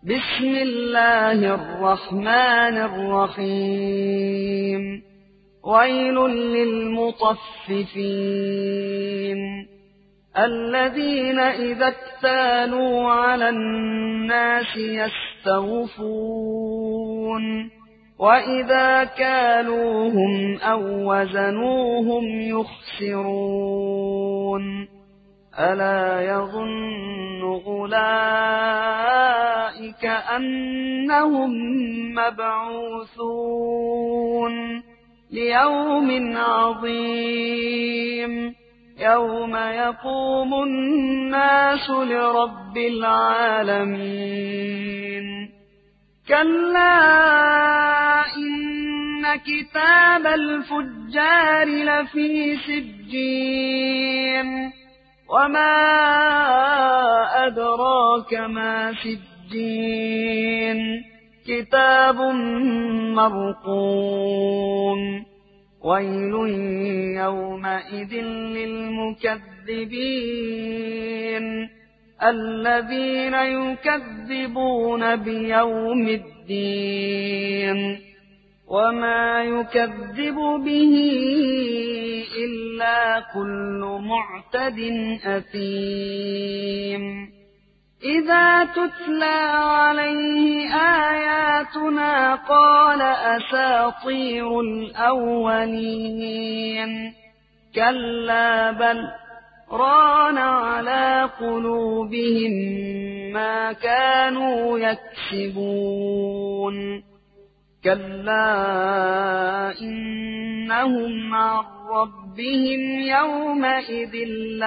بسم الله الرحمن الرحيم ويل للمطففين الذين إذا اكتالوا على الناس يستوفون وإذا كالوهم أو وزنوهم يخسرون ألا يظن أولئك أنهم مبعوثون ليوم عظيم يوم يقوم الناس لرب العالمين كلا إن كتاب الفجار لفي سجين وما أدراك ما سجين كتاب مرقوم ويل يومئذ للمكذبين الذين يكذبون بيوم الدين وما يكذب به إلا كل معتد أثيم إذا تتلى عليه آياتنا قال أساطير الأولين كلا بل ران على قلوبهم ما كانوا يكسبون كلا إنهم عن ربهم يومئذ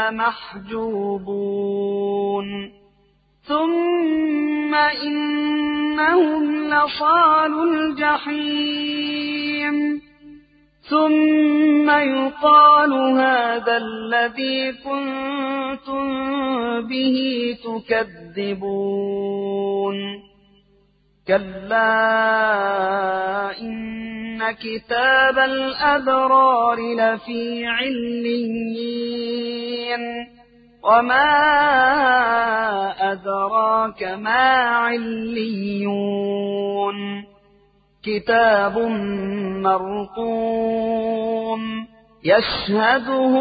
لمحجوبون ثم إنهم لصالو الجحيم ثم يقال هذا الذي كنتم به تكذبون كلا إن كتاب الأبرار لفي عليين وما أدراك ما عليون كتاب مرقوم يشهده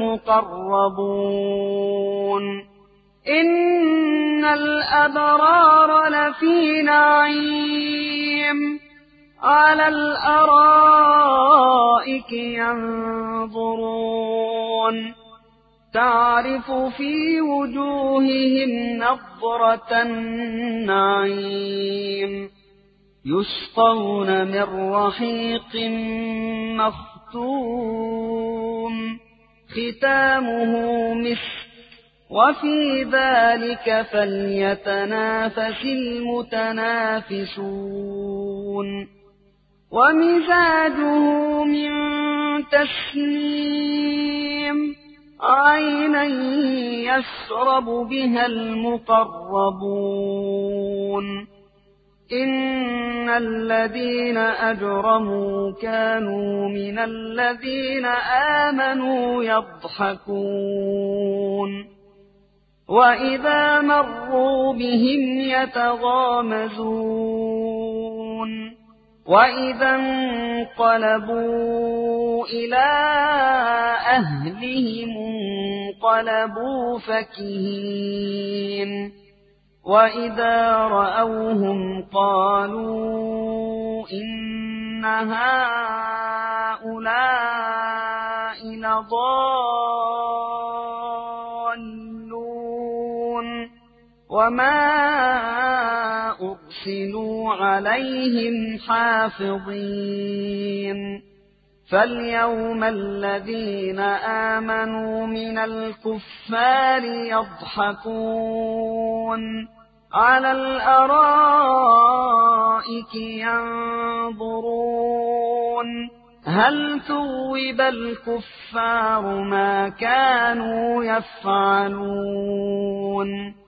المقربون إن الأبرار لفي نعيم على الأرائك ينظرون تعرف في وجوههم نضرة النعيم يسقون من رحيق مختوم ختامه مسك وفي ذلك فليتنافس المتنافسون ومزاجه من تسنيم عينا يشرب بها المقربون إن الذين أجرموا كانوا من الذين آمنوا يضحكون وإذا مروا بهم يتغامزون وإذا انقلبوا إلى أهلهم انقلبوا فكهين وإذا رأوهم قالوا إن هؤلاء لضالون وما أرسلوا عليهم حافظين فاليوم الذين آمنوا من الكفار يضحكون على الأرائك ينظرون هل ثوب الكفار ما كانوا يفعلون